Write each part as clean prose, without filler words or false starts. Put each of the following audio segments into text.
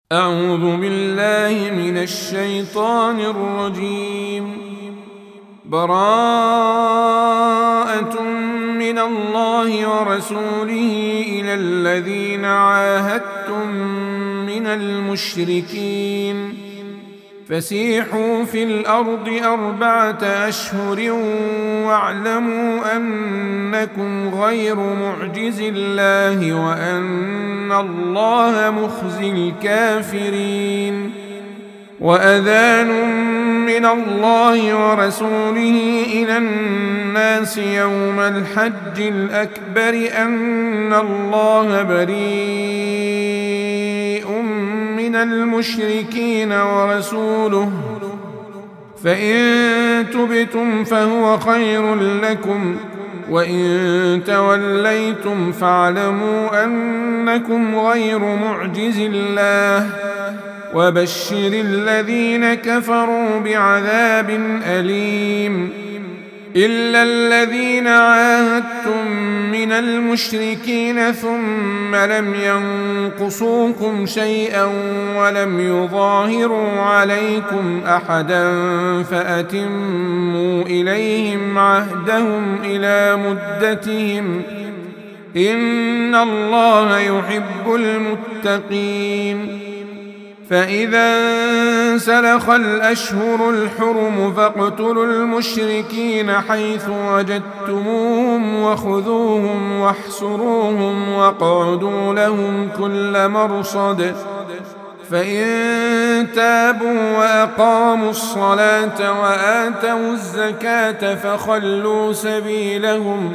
أعوذ بالله من الشيطان الرجيم. براءة من الله ورسوله إلى الذين عاهدتم من المشركين فسيحوا في الأرض 4 أشهر واعلموا أنكم غير معجز الله وأن الله مخزي الكافرين. وأذان من الله ورسوله إلى الناس يوم الحج الأكبر أن الله بريء من المشركين ورسوله فإن تبتم فهو خير لكم وإن توليتم فاعلموا أنكم غير معجز الله وبشر الذين كفروا بعذاب أليم. إلا الذين عاهدتم من المشركين ثم لم ينقصوكم شيئا ولم يظاهروا عليكم أحدا فأتموا إليهم عهدهم إلى مدتهم إن الله يحب المتقين. فإذا انسلخ الأشهر الحرم فاقتلوا المشركين حيث وجدتموهم وخذوهم واحصروهم واقعدوا لهم كل مرصد فإن تابوا وأقاموا الصلاة وآتوا الزكاة فخلوا سبيلهم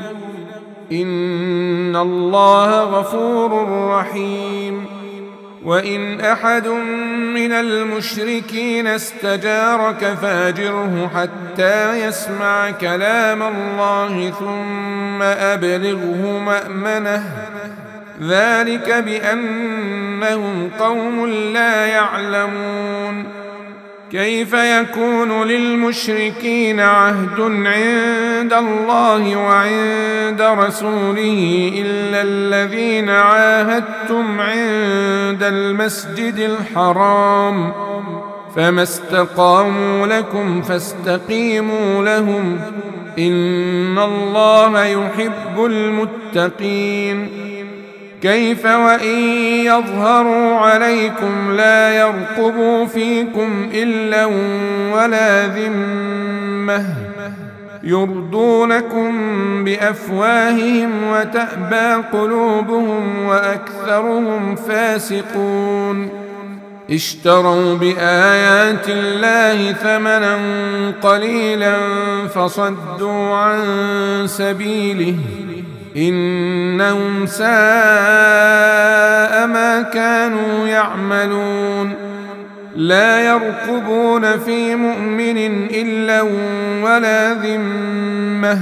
إن الله غفور رحيم. وإن أحد من المشركين استجارك فأجره حتى يسمع كلام الله ثم أبلغه مأمنه ذلك بأنهم قوم لا يعلمون. كيف يكون للمشركين عهد عند الله وعند رسوله إلا الذين عاهدتم عند المسجد الحرام فما استقاموا لكم فاستقيموا لهم إن الله يحب المتقين. كيف وإن يظهروا عليكم لا يرقبوا فيكم إلا ولا ذمة يرضونكم بأفواههم وتأبى قلوبهم وأكثرهم فاسقون. اشتروا بآيات الله ثمنا قليلا فصدوا عن سبيله إنهم ساء ما كانوا يعملون. لا يرقبون في مؤمن إلا ولا ذمة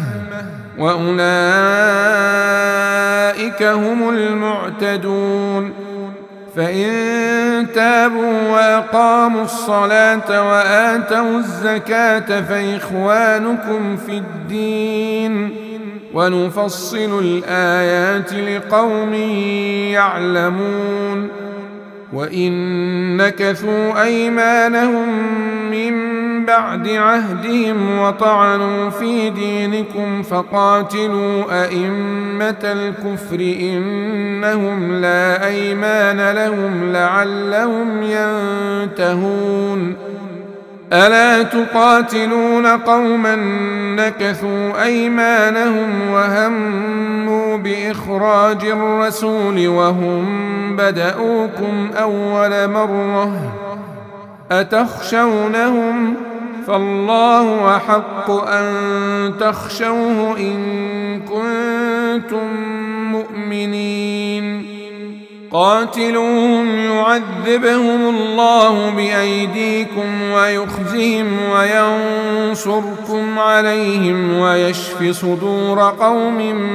وأولئك هم المعتدون. فإن تابوا وأقاموا الصلاة وآتوا الزكاة فإخوانكم في الدين ونفصل الآيات لقوم يعلمون. وإن نكثوا أيمانهم من بعد عهدهم وطعنوا في دينكم فقاتلوا أئمة الكفر إنهم لا أيمان لهم لعلهم ينتهون. ألا تقاتلون قوما نكثوا أيمانهم وهموا بإخراج الرسول وهم بدأوكم أول مرة أتخشونهم فالله أحق أن تخشوه إن كنتم مؤمنين. قاتلوهم يعذبهم الله بأيديكم ويخزهم وينصركم عليهم ويشف صدور قوم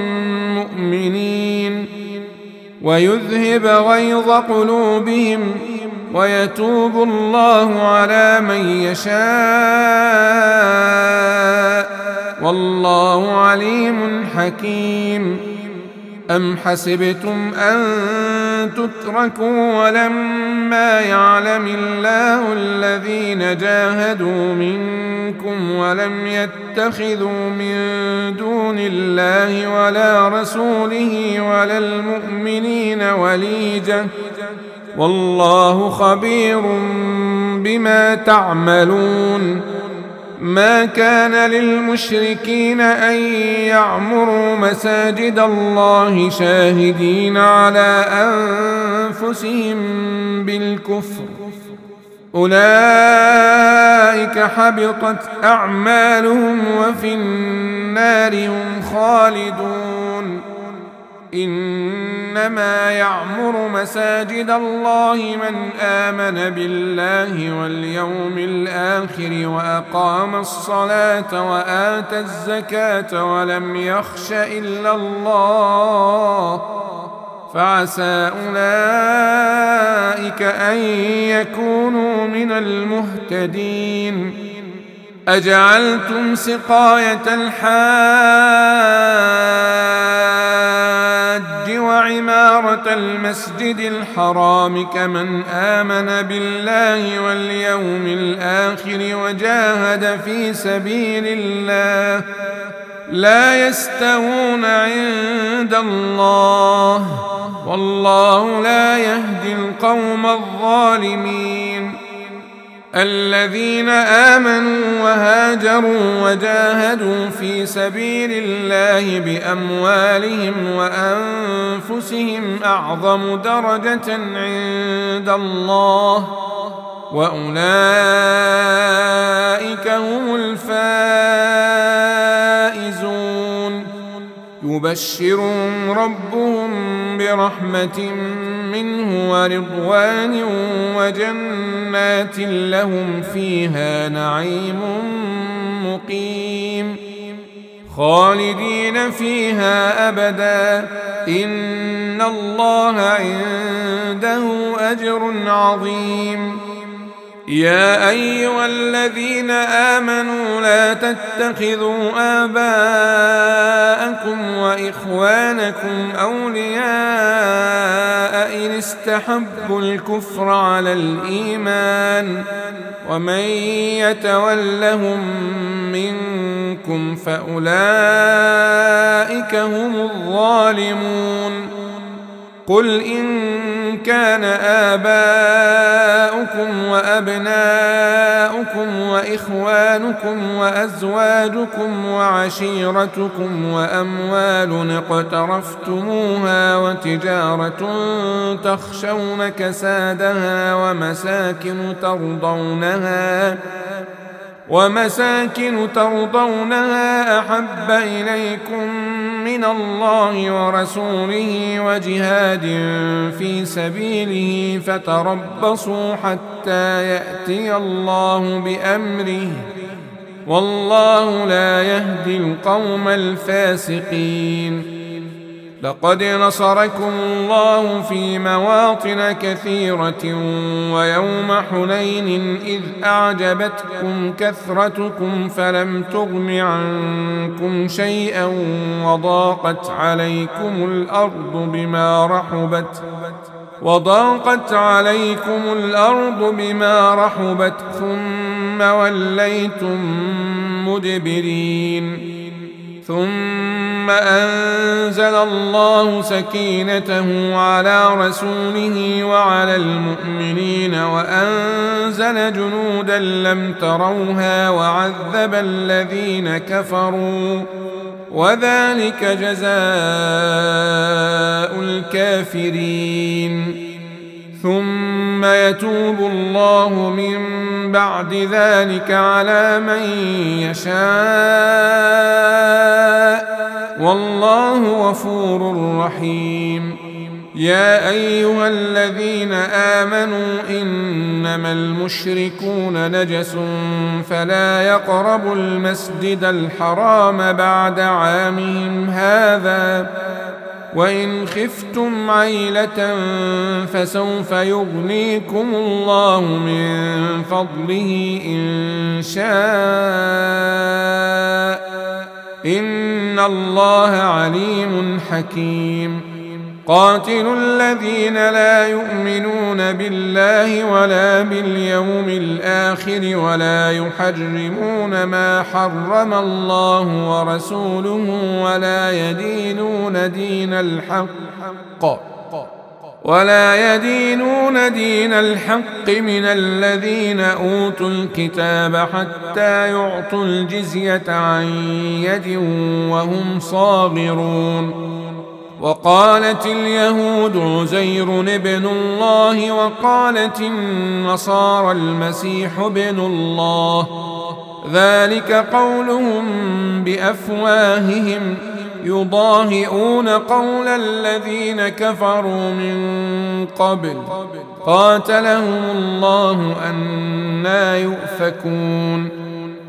مؤمنين ويذهب غيظ قلوبهم ويتوب الله على من يشاء والله عليم حكيم. أم حسبتم أن تتركوا ولما يعلم الله الذين جاهدوا منكم ولم يتخذوا من دون الله ولا رسوله ولا المؤمنين وليجة والله خبير بما تعملون. ما كان للمشركين أن يعمروا مساجد الله شاهدين على أنفسهم بالكفر أولئك حبطت أعمالهم وفي النار هم خالدون. إنما يعمر مساجد الله من آمن بالله واليوم الآخر وأقام الصلاة وآتى الزكاة ولم يخش إلا الله فعسى أولئك أن يكونوا من المهتدين. أجعلتم سقاية الحاج وعمارة المسجد الحرام كمن آمن بالله واليوم الآخر وجاهد في سبيل الله لا يستوون عند الله والله لا يهدي القوم الظالمين. الذين آمنوا وهاجروا وجاهدوا في سبيل الله بأموالهم وأنفسهم أعظم درجة عند الله وأولئك هم الفائزون. يبشرهم ربهم برحمة منه ورضوان وجنات لهم فيها نعيم مقيم خالدين فيها أبدا إن الله عنده أجر عظيم. يا أيها الذين آمنوا لا تتخذوا آباءكم وإخوانكم أولياء إن استحبوا الكفر على الإيمان ومن يتولهم منكم فأولئك هم الظالمون. قل إن كان آباؤكم وأبناؤكم وإخوانكم وأزواجكم وعشيرتكم وأموال اقترفتموها وتجارة تخشون كسادها ومساكن ترضونها أحب إليكم من الله ورسوله وجهاد في سبيله فتربصوا حتى يأتي الله بأمره والله لا يهدي القوم الفاسقين. لقد نصركم الله في مواطن كثيرة ويوم حنين إذ أعجبتكم كثرتكم فلم تغن عنكم شيئا وضاقت عليكم الأرض بما رحبت ثم وليتم مدبرين. ثم أنزل الله سكينته على رسوله وعلى المؤمنين وأنزل جنودا لم تروها وعذب الذين كفروا وذلك جزاء الكافرين. ثم يتوب الله من بعد ذلك على من يشاء والله غفور رحيم. يا أيها الذين آمنوا إنما المشركون نجس فلا يقربوا المسجد الحرام بعد عامهم هذا وإن خفتم عيلة فسوف يغنيكم الله من فضله إن شاء إن الله عليم حكيم. قاتلوا الذين لا يؤمنون بالله ولا باليوم الآخر ولا يحرمون ما حرم الله ورسوله ولا يدينون دين الحق من الذين أوتوا الكتاب حتى يعطوا الجزية عن يد وهم صاغرون. وقالت اليهود عزير ابن الله وقالت النصارى المسيح ابن الله، ذلك قولهم بأفواههم يضاهئون قول الذين كفروا من قبل قاتلهم الله أنى يؤفكون.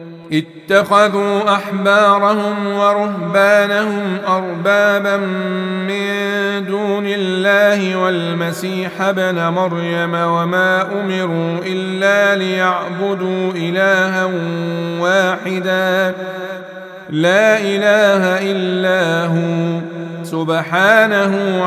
اتخذوا أحبارهم ورهبانهم أربابا من دون الله والمسيح ابن مريم وما أمروا إلا ليعبدوا إلها واحدا لا إله إلا هو سبحانه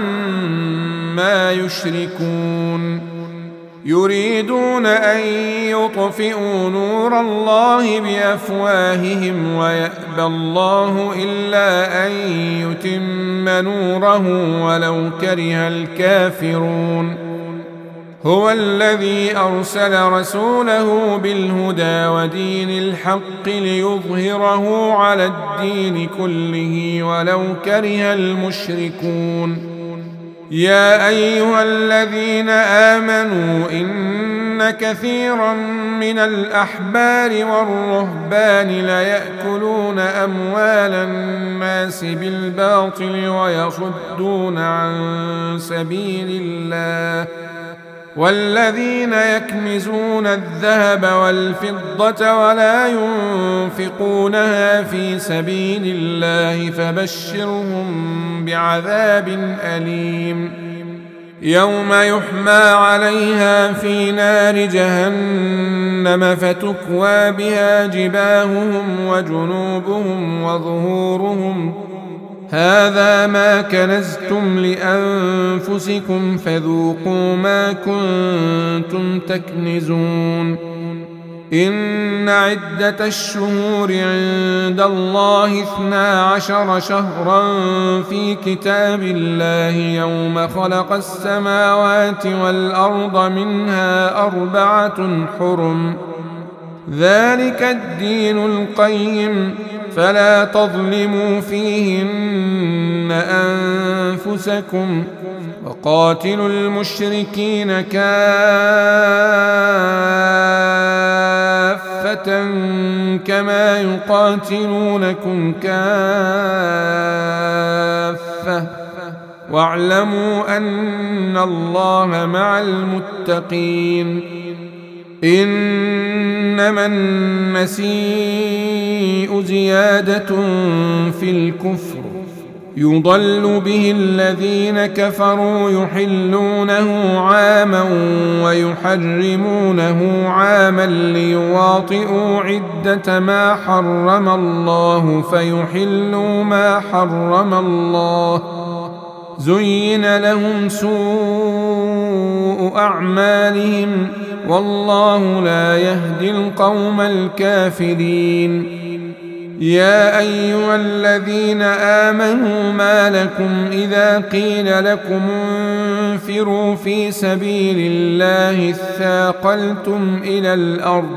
عما يشركون. يريدون أن يطفئوا نور الله بأفواههم ويأبى الله إلا أن يتم نوره ولو كره الكافرون. هو الذي أرسل رسوله بالهدى ودين الحق ليظهره على الدين كله ولو كره المشركون. يا أيها الذين آمنوا إن كثيرا من الأحبار والرهبان ليأكلون أموال الناس بالباطل ويصدون عن سبيل الله، والذين يكنزون الذهب والفضة ولا ينفقونها في سبيل الله فبشرهم بعذاب أليم. يوم يحمى عليها في نار جهنم فتكوى بها جباههم وجنوبهم وظهورهم هذا ما كنزتم لأنفسكم فذوقوا ما كنتم تكنزون. إن عدة الشهور عند الله 12 شهرا في كتاب الله يوم خلق السماوات والأرض منها 4 حرم ذلك الدين القيم فلا تظلموا فيهن أنفسكم وقاتلوا المشركين كافة كما يقاتلونكم كافة واعلموا أن الله مع المتقين. إنما النسيء زيادة في الكفر يضل به الذين كفروا يحلونه عاما ويحرمونه عاما ليواطئوا عدة ما حرم الله فيحلوا ما حرم الله. زين لهم سوء أعمالهم والله لا يهدي القوم الكافرين. يا أيها الذين آمنوا ما لكم إذا قيل لكم انفروا في سبيل الله اثاقلتم إلى الأرض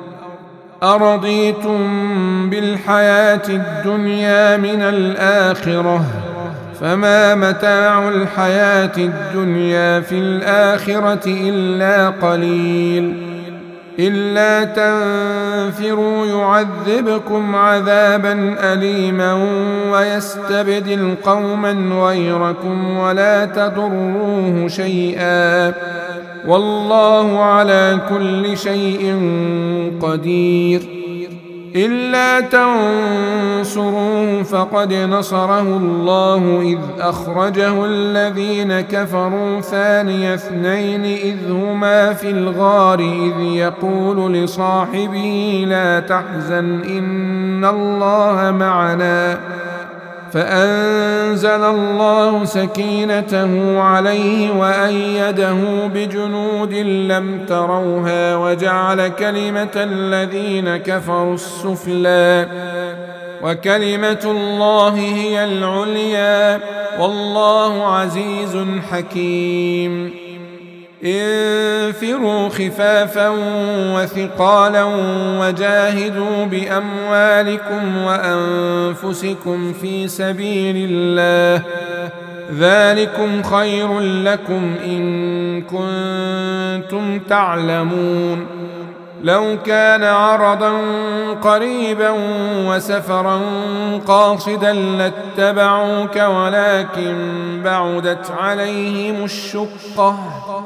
أرضيتم بالحياة الدنيا من الآخرة فما متاع الحياة الدنيا في الآخرة إلا قليل. إلا تنفروا يعذبكم عذابا أليما ويستبدل قوما غيركم ولا تضروه شيئا والله على كل شيء قدير. إلا تنصروه فقد نصره الله إذ أخرجه الذين كفروا ثاني اثنين إذ هما في الغار إذ يقول لصاحبه لا تحزن إن الله معنا فأنزل الله سكينته عليه وأيده بجنود لم تروها وجعل كلمة الذين كفروا السفلى وكلمة الله هي العليا والله عزيز حكيم. انفروا خفافا وثقالا وجاهدوا بأموالكم وأنفسكم في سبيل الله ذلكم خير لكم إن كنتم تعلمون. لو كان عرضا قريبا وسفرا قاصدا لاتبعوك ولكن بعدت عليهم الشقة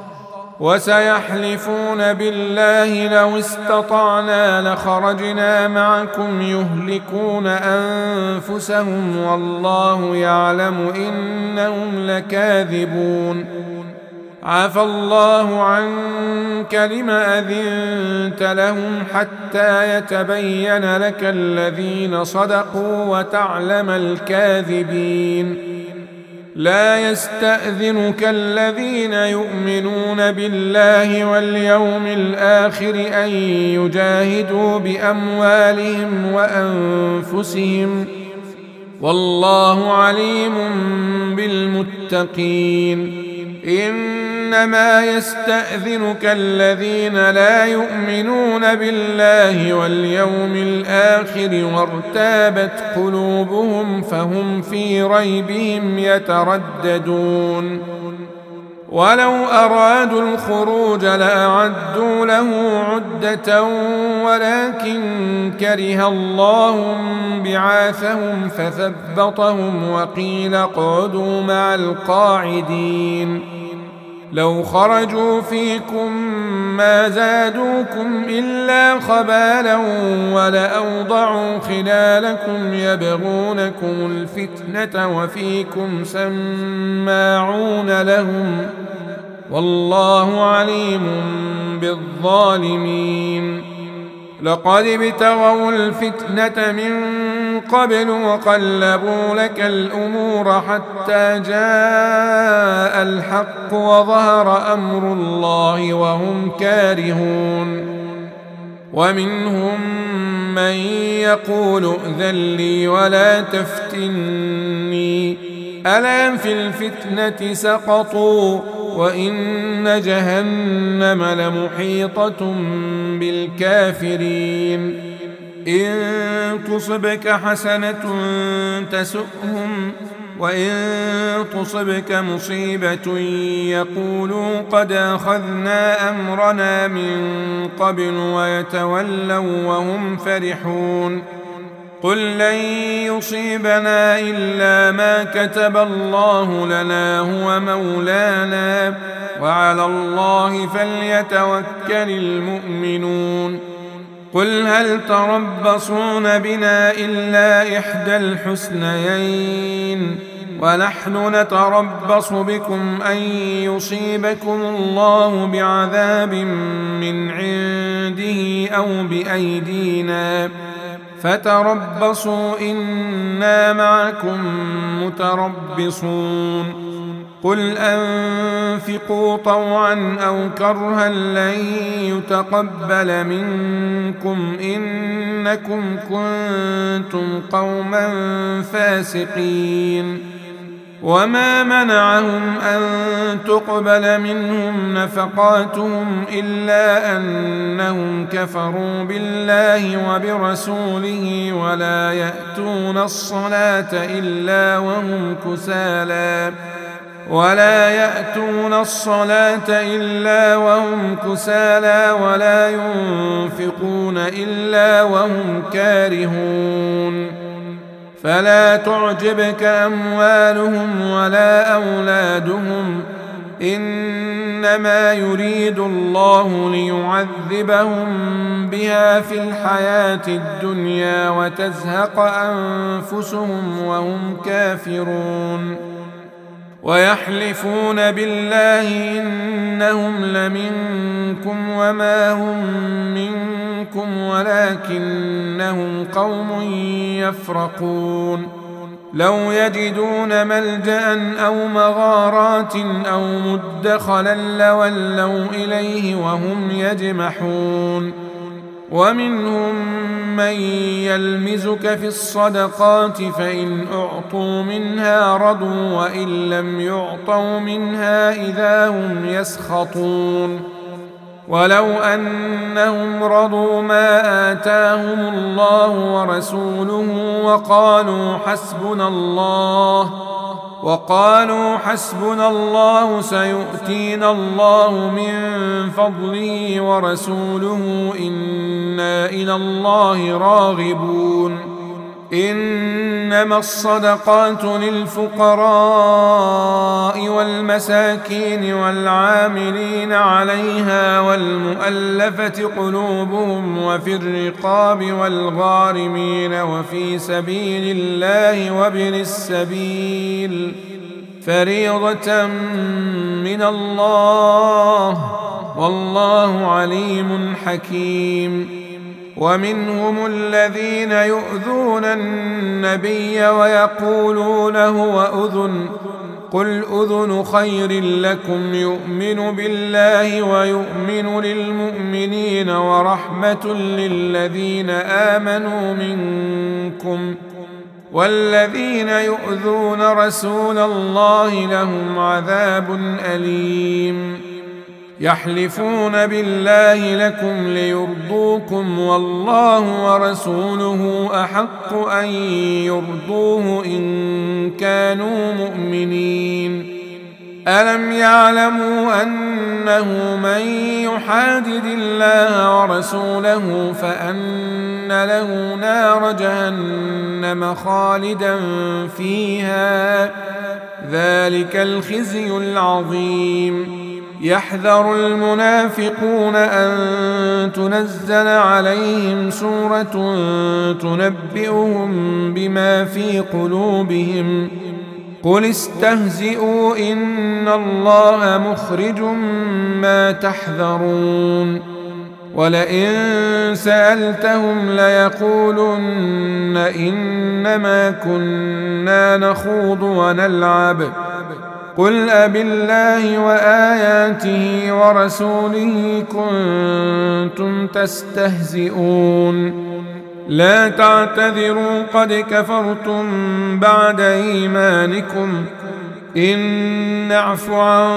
وسيحلفون بالله لو استطعنا لخرجنا معكم يهلكون أنفسهم والله يعلم إنهم لكاذبون. عفى الله عنك لما أذنت لهم حتى يتبين لك الذين صدقوا وتعلم الكاذبين. لا يستأذنك الذين يؤمنون بالله واليوم الآخر أن يجاهدوا بأموالهم وأنفسهم والله عليم بالمتقين. إنما يستأذنك الذين لا يؤمنون بالله واليوم الآخر وارتابت قلوبهم فهم في ريبهم يترددون. ولو أرادوا الخروج لأعدوا له عدة ولكن كره الله بعاثهم فثبطهم وقيل اقعدوا مع القاعدين. لو خرجوا فيكم ما زادوكم إلا خبالا ولأوضعوا خلالكم يبغونكم الفتنة وفيكم سماعون لهم والله عليم بالظالمين. لقد ابتغوا الفتنة من قبل وقلبوا لك الأمور حتى جاء الحق وظهر أمر الله وهم كارهون. ومنهم من يقول ائذن لي ولا تفتني ألا في الفتنة سقطوا وإن جهنم لمحيطة بالكافرين. إن تصبك حسنة تسؤهم وإن تصبك مصيبة يقولوا قد أخذنا أمرنا من قبل ويتولوا وهم فرحون. قل لن يصيبنا إلا ما كتب الله لنا هو مولانا وعلى الله فليتوكل المؤمنون. قل هل تربصون بنا إلا إحدى الحسنيين ونحن نتربص بكم أن يصيبكم الله بعذاب من عنده أو بأيدينا فتربصوا إنا معكم متربصون. قل أنفقوا طوعا أو كرها لن يتقبل منكم إنكم كنتم قوما فاسقين. وما منعهم أن تقبل منهم نفقاتهم إلا أنهم كفروا بالله وبرسوله ولا يأتون الصلاة إلا وهم كسالى ولا ينفقون إلا وهم كارهون. فلا تعجبك أموالهم ولا أولادهم إنما يريد الله ليعذبهم بها في الحياة الدنيا وتزهق أنفسهم وهم كافرون. ويحلفون بالله إنهم لمنكم وما هم منكم ولكنهم قوم يفرقون. لو يجدون ملجأ أو مغارات أو مدخلا لولوا إليه وهم يجمحون ومنهم من يلمزك في الصدقات فإن أعطوا منها رضوا وإن لم يعطوا منها إذا هم يسخطون ولو أنهم رضوا ما آتاهم الله ورسوله وقالوا حسبنا الله سيؤتينا الله من فضله ورسوله إنا إلى الله راغبون إنما الصدقات للفقراء والمساكين والعاملين عليها والمؤلفة قلوبهم وفي الرقاب والغارمين وفي سبيل الله وابن السبيل فريضة من الله والله عليم حكيم ومنهم الذين يؤذون النبي ويقولون هو أذن قل أذن خير لكم يؤمن بالله ويؤمن للمؤمنين ورحمة للذين آمنوا منكم والذين يؤذون رسول الله لهم عذاب أليم يحلفون بالله لكم ليرضوكم والله ورسوله أحق أن يرضوه إن كانوا مؤمنين ألم يعلموا أنه من يحادد الله ورسوله فأن له نار جهنم خالدا فيها ذلك الخزي العظيم يحذر المنافقون أن تنزل عليهم سورة تنبئهم بما في قلوبهم قل استهزئوا إن الله مخرج ما تحذرون ولئن سألتهم ليقولن إنما كنا نخوض ونلعب قل أبالله وآياته ورسوله كنتم تستهزئون لا تعتذروا قد كفرتم بعد إيمانكم إن نعف عن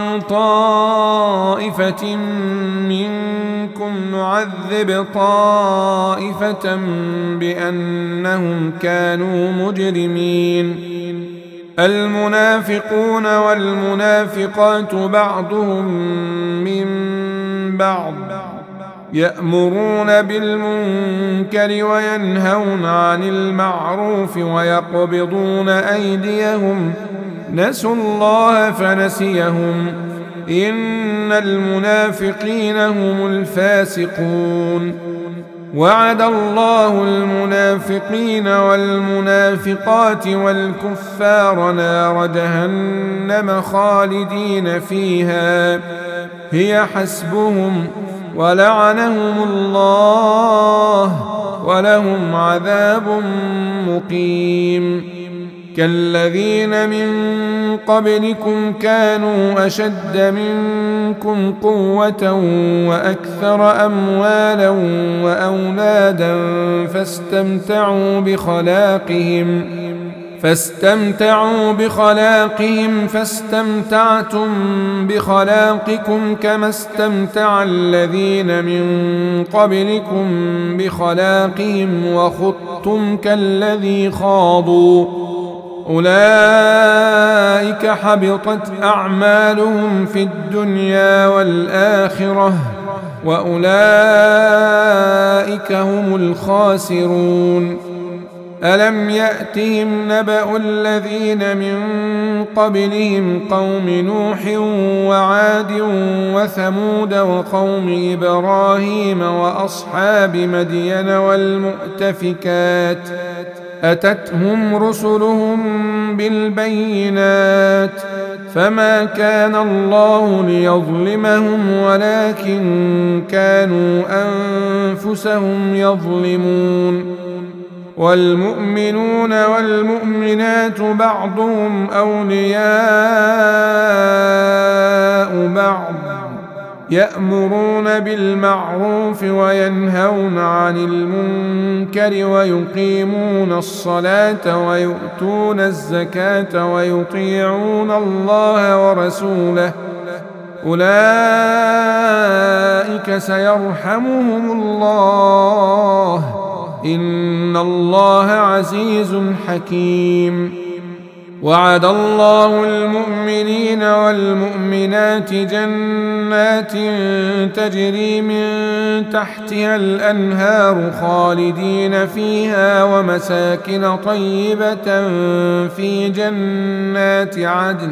طائفة منكم نعذب طائفة بأنهم كانوا مجرمين المنافقون والمنافقات بعضهم من بعض يأمرون بالمنكر وينهون عن المعروف ويقبضون أيديهم نسوا الله فنسيهم إن المنافقين هم الفاسقون وعد الله المنافقين والمنافقات والكفار نار جهنم خالدين فيها هي حسبهم ولعنهم الله ولهم عذاب مقيم كالذين من قبلكم كانوا أشد منكم قوة وأكثر أموالا وأولادا فاستمتعوا بخلاقهم فاستمتعتم بخلاقكم كما استمتع الذين من قبلكم بخلاقهم وخضتم كالذي خاضوا أولئك حبطت أعمالهم في الدنيا والآخرة وأولئك هم الخاسرون ألم يأتهم نبأ الذين من قبلهم قوم نوح وعاد وثمود وقوم إبراهيم وأصحاب مدين والمؤتفكات أتتهم رسلهم بالبينات فما كان الله ليظلمهم ولكن كانوا أنفسهم يظلمون والمؤمنون والمؤمنات بعضهم أولياء بعض يأمرون بالمعروف وينهون عن المنكر ويقيمون الصلاة ويؤتون الزكاة ويطيعون الله ورسوله أولئك سيرحمهم الله إن الله عزيز حكيم. وعد الله المؤمنين والمؤمنات جنات تجري من تحتها الأنهار خالدين فيها ومساكن طيبة في جنات عدن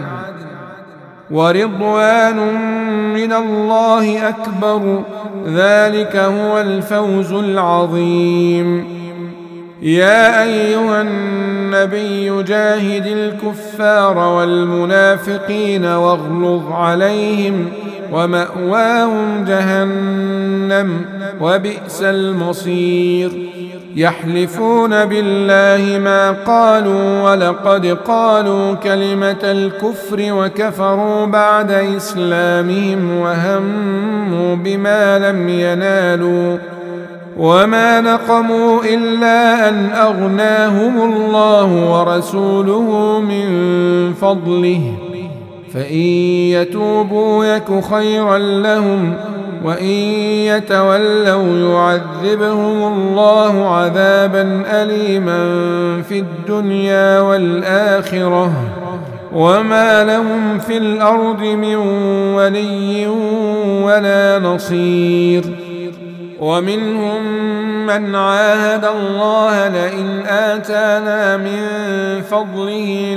ورضوان من الله أكبر ذلك هو الفوز العظيم. يا أيها النبي جاهد الكفار والمنافقين واغلظ عليهم ومأواهم جهنم وبئس المصير. يحلفون بالله ما قالوا ولقد قالوا كلمة الكفر وكفروا بعد إسلامهم وهموا بما لم ينالوا وما نقموا إلا أن أغناهم الله ورسوله من فضله فإن يتوبوا يك خيرا لهم وإن يتولوا يعذبهم الله عذابا أليما في الدنيا والآخرة وما لهم في الأرض من ولي ولا نصير. ومنهم من عاهد الله لئن آتانا من فضله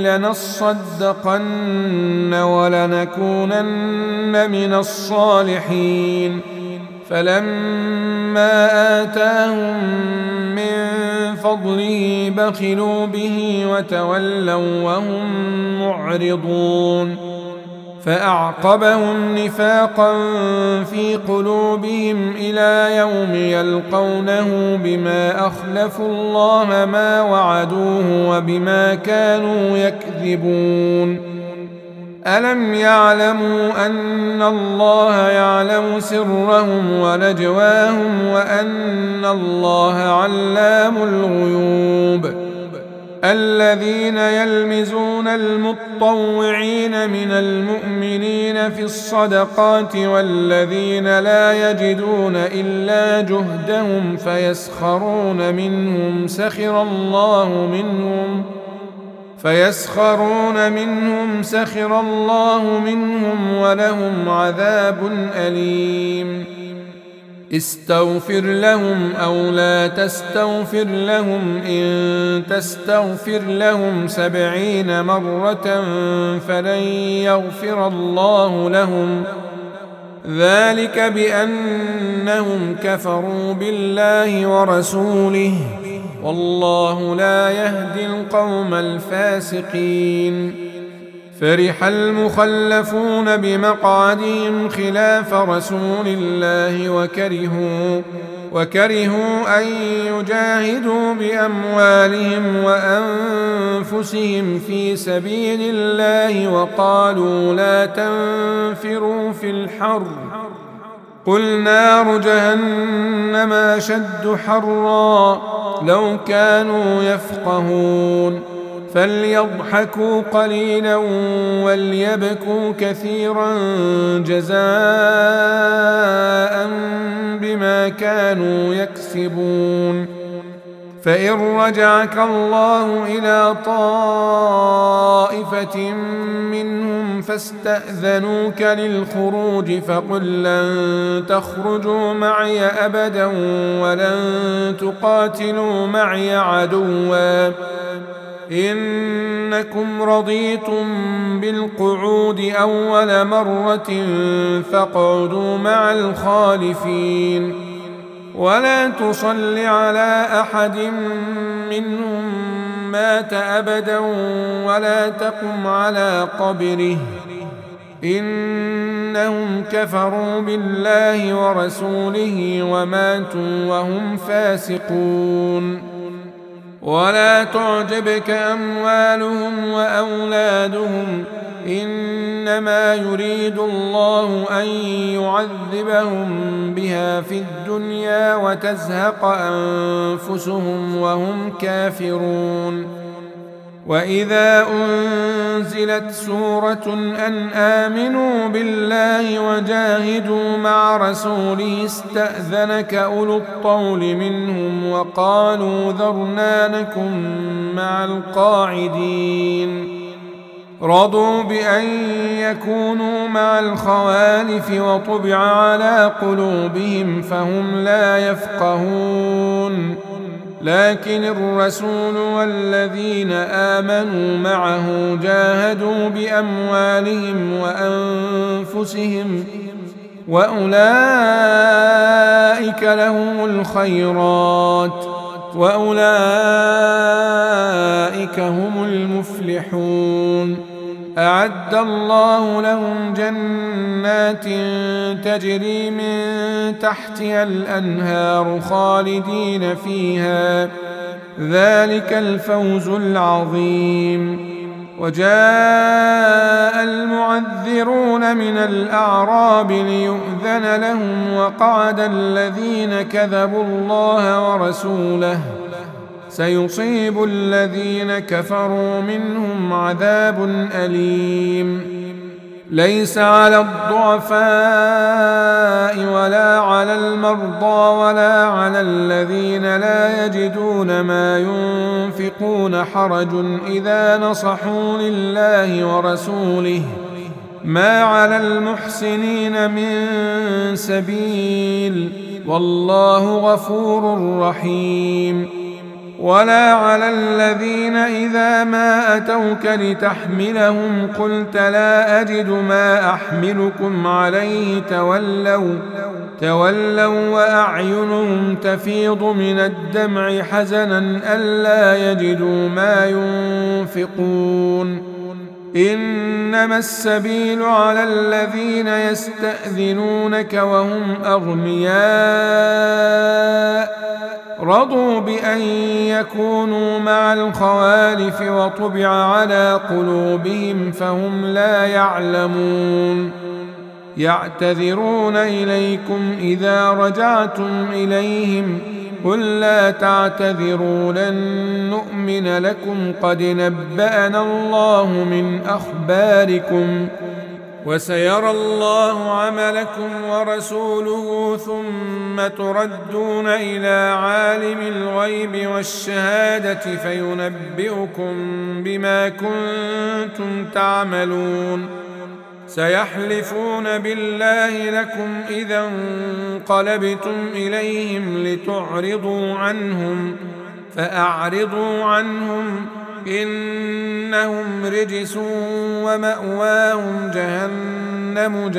لنصدقن ولنكونن من الصالحين فلما آتاهم من فضله بخلوا به وتولوا وهم معرضون. فأعقبهم نفاقا في قلوبهم إلى يوم يلقونه بما أخلفوا الله ما وعدوه وبما كانوا يكذبون. ألم يعلموا أن الله يعلم سرهم ونجواهم وأن الله علام الغيوب. الذين يلمزون المطوعين من المؤمنين في الصدقات والذين لا يجدون إلا جهدهم فيسخرون منهم سخر الله منهم ولهم عذاب أليم. استغفر لهم أو لا تستغفر لهم إن تستغفر لهم 70 مرة فلن يغفر الله لهم ذلك بأنهم كفروا بالله ورسوله والله لا يهدي القوم الفاسقين. فرح المخلفون بمقعدهم خلاف رسول الله وكرهوا أن يجاهدوا بأموالهم وأنفسهم في سبيل الله وقالوا لا تنفروا في الحر قل نار جهنم أشد حرا لو كانوا يفقهون. فليضحكوا قليلا وليبكوا كثيرا جزاء بما كانوا يكسبون. فإن رجعك الله إلى طائفة منهم فاستأذنوك للخروج فقل لن تخرجوا معي أبدا ولن تقاتلوا معي عدوا إنكم رضيتم بالقعود أول مرة فاقعدوا مع الخالفين ولا تصل على أحد منهم مات أبدا ولا تقم على قبره إنهم كفروا بالله ورسوله وماتوا وهم فاسقون. ولا تعجبك أموالهم وأولادهم إنما يريد الله أن يعذبهم بها في الدنيا وتزهق أنفسهم وهم كافرون. وإذا أنزلت سورة أن آمنوا بالله وجاهدوا مع رسوله استأذنك أولو الطول منهم وقالوا ذرنا نكن مع القاعدين. رضوا بأن يكونوا مع الخوالف وطبع على قلوبهم فهم لا يفقهون. لكن الرسول والذين آمنوا معه جاهدوا بأموالهم وأنفسهم وأولئك لهم الخيرات وأولئك هم المفلحون. أعد الله لهم جنات تجري من تحتها الأنهار خالدين فيها ذلك الفوز العظيم. وجاء المعذرون من الأعراب ليؤذن لهم وقعد الذين كذبوا الله ورسوله سيصيب الذين كفروا منهم عذاب أليم. ليس على الضعفاء ولا على المرضى ولا على الذين لا يجدون ما ينفقون حرج إذا نصحوا لله ورسوله ما على المحسنين من سبيل والله غفور رحيم. ولا على الذين إذا ما أتوك لتحملهم قلت لا أجد ما أحملكم عليه تولوا وأعينهم تفيض من الدمع حزنا ألا يجدوا ما ينفقون. إنما السبيل على الذين يستأذنونك وهم أغنياء رضوا بأن يكونوا مع الخوالف وطبع على قلوبهم فهم لا يعلمون. يعتذرون إليكم إذا رجعتم إليهم قل لا تعتذروا لن نؤمن لكم قد نبأنا الله من أخباركم وسيرى الله عملكم ورسوله ثم تردون إلى عالم الغيب والشهادة فينبئكم بما كنتم تعملون. سيحلفون بالله لكم إذا انقلبتم إليهم لتعرضوا عنهم فأعرضوا عنهم إنهم رجس ومأواهم جهنم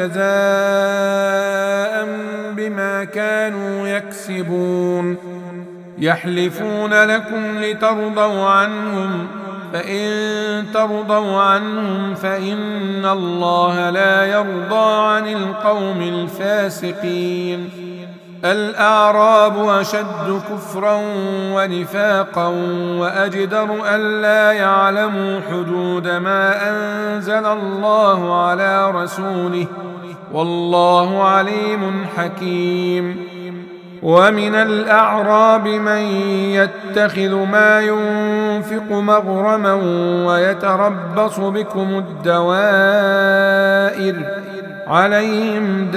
جزاء بما كانوا يكسبون. يحلفون لكم لترضوا عنهم فإن ترضوا عنهم فإن الله لا يرضى عن القوم الفاسقين. الأعراب أشد كفرا ونفاقا وأجدر ألا يعلموا حدود ما أنزل الله على رسوله والله عليم حكيم. ومن الأعراب من يتخذ ما ينفق مغرما ويتربص بكم الدوائر عليهم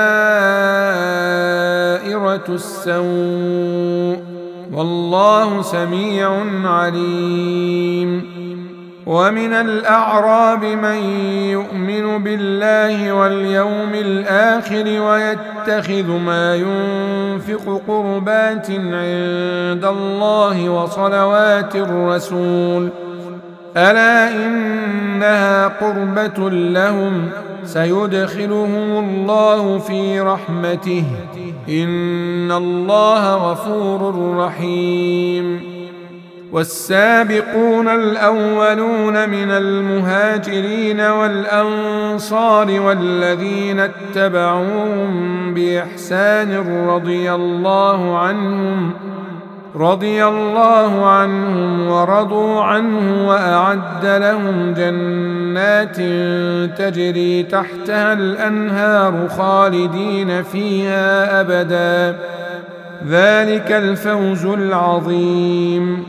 دائرة السوء والله سميع عليم. ومن الأعراب من يؤمن بالله واليوم الآخر ويتخذ ما ينفق قربات عند الله وصلوات الرسول ألا إنها قربة لهم سيدخلهم الله في رحمته إن الله غفور رحيم. والسابقون الأولون من المهاجرين والأنصار والذين اتبعوهم بإحسان رضي الله عنهم ورضوا عنه وأعد لهم جنات تجري تحتها الأنهار خالدين فيها أبدا، ذلك الفوز العظيم.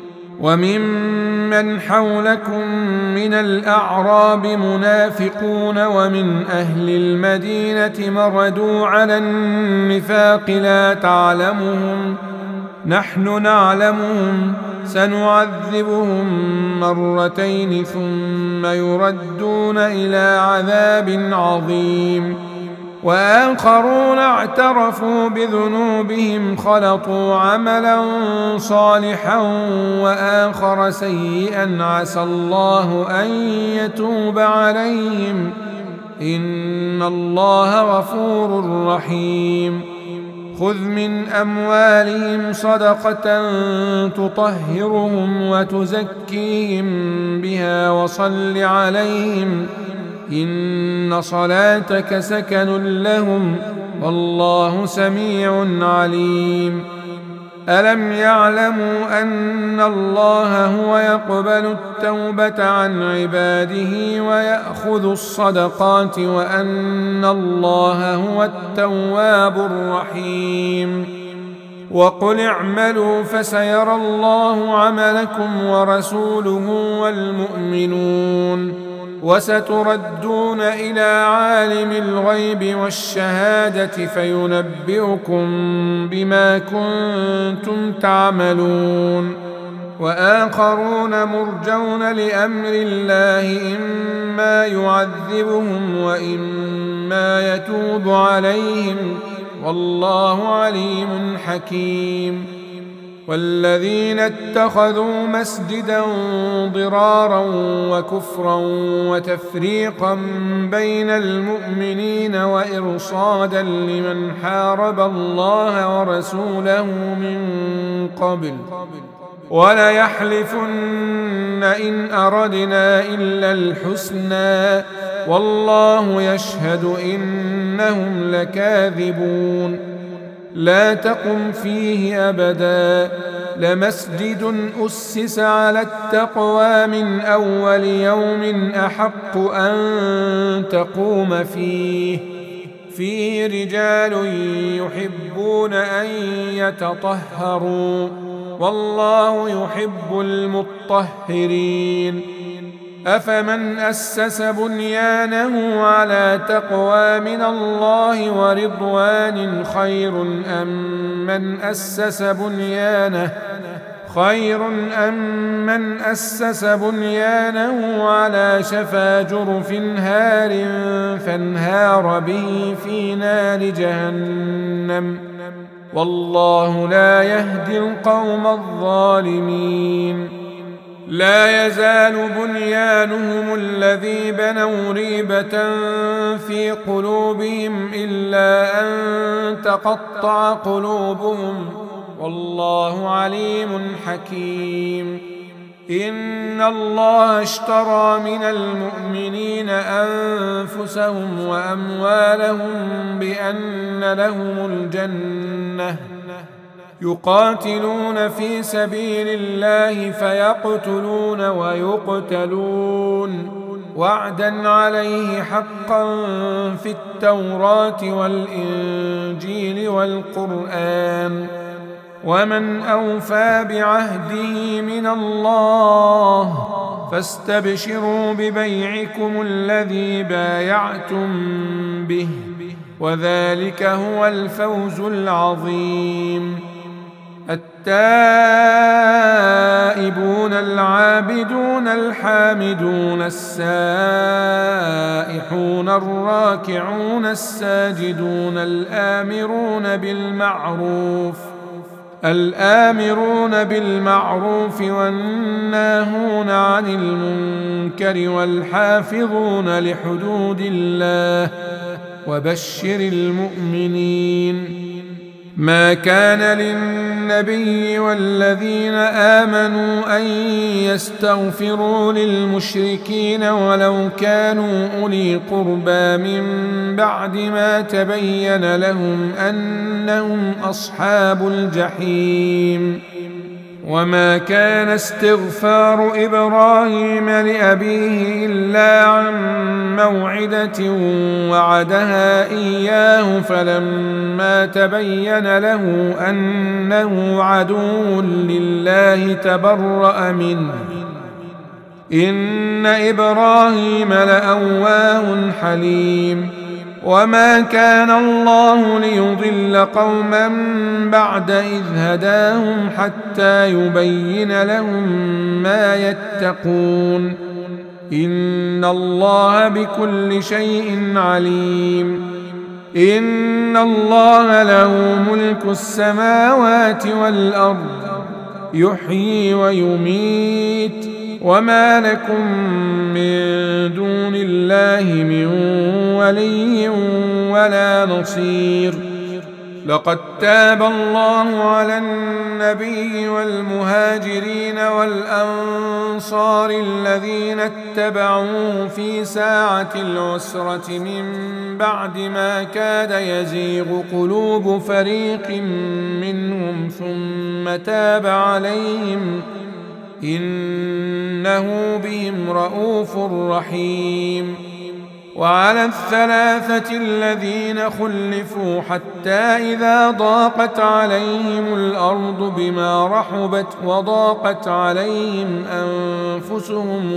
وممن حولكم من الأعراب منافقون ومن أهل المدينة مردوا على النفاق لا تعلمهم، نحن نعلمهم، سنعذبهم مرتين ثم يردون إلى عذاب عظيم. وآخرون اعترفوا بذنوبهم خلطوا عملا صالحا وآخر سيئا عسى الله أن يتوب عليهم، إن الله غفور رحيم. خذ من أموالهم صدقة تطهرهم وتزكيهم بها وصل عليهم، إن صلاتك سكن لهم والله سميع عليم. ألم يعلموا أن الله هو يقبل التوبة عن عباده ويأخذ الصدقات وأن الله هو التواب الرحيم. وقل اعملوا فسيرى الله عملكم ورسوله والمؤمنون، وستردون إلى عالم الغيب والشهادة فينبئكم بما كنتم تعملون. وآخرون مرجون لأمر الله إما يعذبهم وإما يتوب عليهم، والله عليم حكيم. والذين اتخذوا مسجدا ضرارا وكفرا وتفريقا بين المؤمنين وإرصادا لمن حارب الله ورسوله من قبل وليحلفن إن أردنا إلا الحسنى والله يشهد إنهم لكاذبون. لا تقم فيه أبدا، لمسجد أسس على التقوى من أول يوم أحق أن تقوم فيه رجال يحبون أن يتطهروا والله يحب المطهرين. أفمن أسس بنيانه على تقوى من الله ورضوان خير أم من أسس بنيانه على شفا جرف هار فانهار به في نار جهنم والله لا يهدي القوم الظالمين. لا يزال بنيانهم الذي بنوا ريبة في قلوبهم إلا أن تقطع قلوبهم والله عليم حكيم. إن الله اشترى من المؤمنين أنفسهم وأموالهم بأن لهم الجنة يقاتلون في سبيل الله فيقتلون ويقتلون وعدا عليه حقا في التوراة والإنجيل والقرآن ومن أوفى بعهده من الله فاستبشروا ببيعكم الذي بايعتم به وذلك هو الفوز العظيم. التائبون العابدون الحامدون السائحون الراكعون الساجدون الآمرون بالمعروف والناهون عن المنكر والحافظون لحدود الله وبشر المؤمنين. ما كان للنبي والذين آمنوا أن يستغفروا للمشركين ولو كانوا أولي قربى من بعد ما تبين لهم أنهم أصحاب الجحيم. وما كان استغفار إبراهيم لأبيه إلا عن موعدة وعدها إياه فلما تبين له أنه عدو لله تبرأ منه إن إبراهيم لأواه حليم. وما كان الله ليضل قوما بعد إذ هداهم حتى يبين لهم ما يتقون إن الله بكل شيء عليم. إن الله له ملك السماوات والأرض يحيي ويميت وما لكم من دون الله من ولي ولا نصير. لقد تاب الله على النبي والمهاجرين والأنصار الذين اتبعوه في ساعة العسرة من بعد ما كاد يزيغ قلوب فريق منهم ثم تاب عليهم إنه بهم رءوف رحيم. وعلى الثلاثة الذين خلفوا حتى إذا ضاقت عليهم الأرض بما رحبت وضاقت عليهم أنفسهم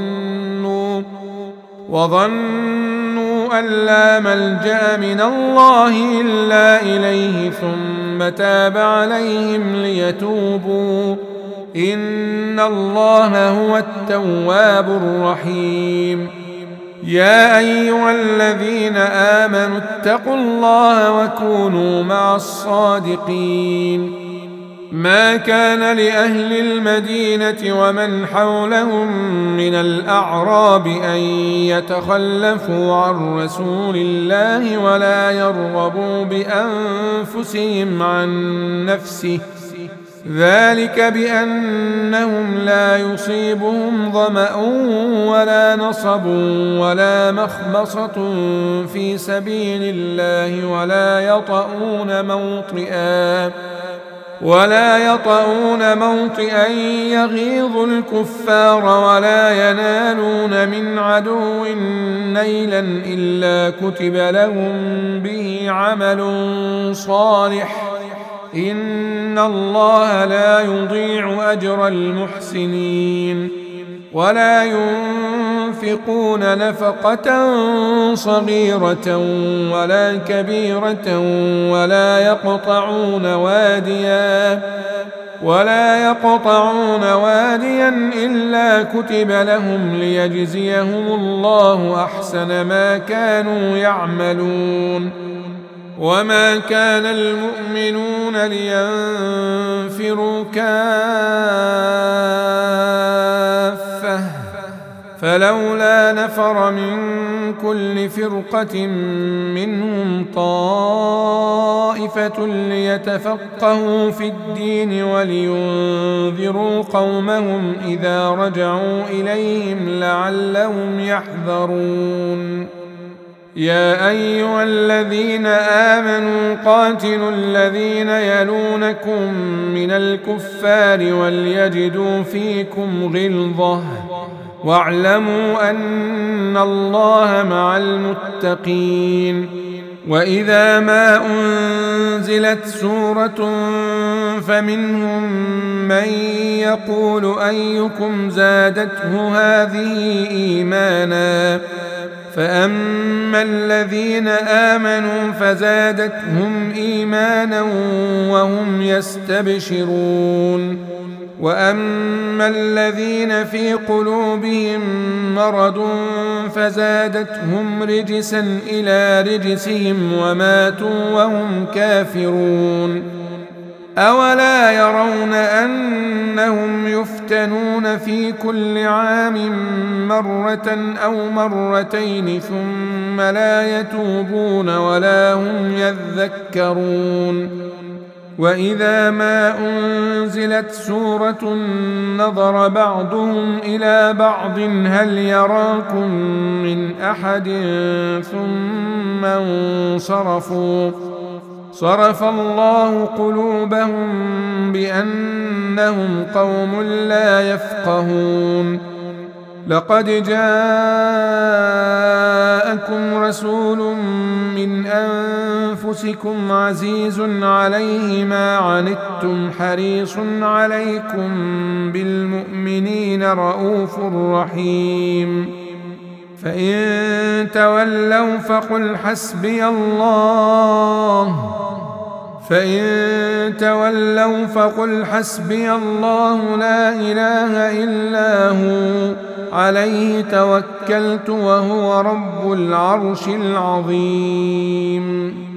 وظنوا أن لا ملجأ من الله إلا إليه ثم تاب عليهم ليتوبوا إن الله هو التواب الرحيم. يا أيها الذين آمنوا اتقوا الله وكونوا مع الصادقين. ما كان لأهل المدينة ومن حولهم من الأعراب أن يتخلفوا عن رسول الله ولا يرغبوا بأنفسهم عن نفسه ذلك بأنهم لا يصيبهم ظمأ ولا نصب ولا مخمصة في سبيل الله ولا يطؤون موطئا يغيظ الكفار ولا ينالون من عدو نيلا إلا كتب لهم به عمل صالح إن الله لا يضيع أجر المحسنين. ولا ينفقون نفقة صغيرة ولا كبيرة ولا يقطعون واديا إلا كتب لهم ليجزيهم الله أحسن ما كانوا يعملون. وما كان المؤمنون لينفروا كافة فلولا نفر من كل فرقة منهم طائفة ليتفقهوا في الدين ولينذروا قومهم إذا رجعوا إليهم لعلهم يحذرون. يا أيها الذين آمنوا قاتلوا الذين يلونكم من الكفار وليجدوا فيكم غلظة واعلموا أن الله مع المتقين. وإذا ما أنزلت سورة فمنهم من يقول أيكم زادته هذه إيمانا فأما الذين آمنوا فزادتهم إيمانا وهم يستبشرون وأما الذين في قلوبهم مرض فزادتهم رجسا إلى رجسهم وماتوا وهم كافرون. أولا يرون أنهم يفتنون يفتنون في كل عام مرة أو مرتين ثم لا يتوبون ولا هم يذكرون. وإذا ما أنزلت سورة نظر بعضهم إلى بعض هل يراكم من أحد ثم انصرفوا صرف الله قلوبهم بأنهم قوم لا يفقهون. لقد جاءكم رسول من أنفسكم عزيز عليه ما عنتم حريص عليكم بالمؤمنين رؤوف رحيم. فإن تولوا فقل حسبي الله لا إله إلا هو عليه توكلت وهو رب العرش العظيم.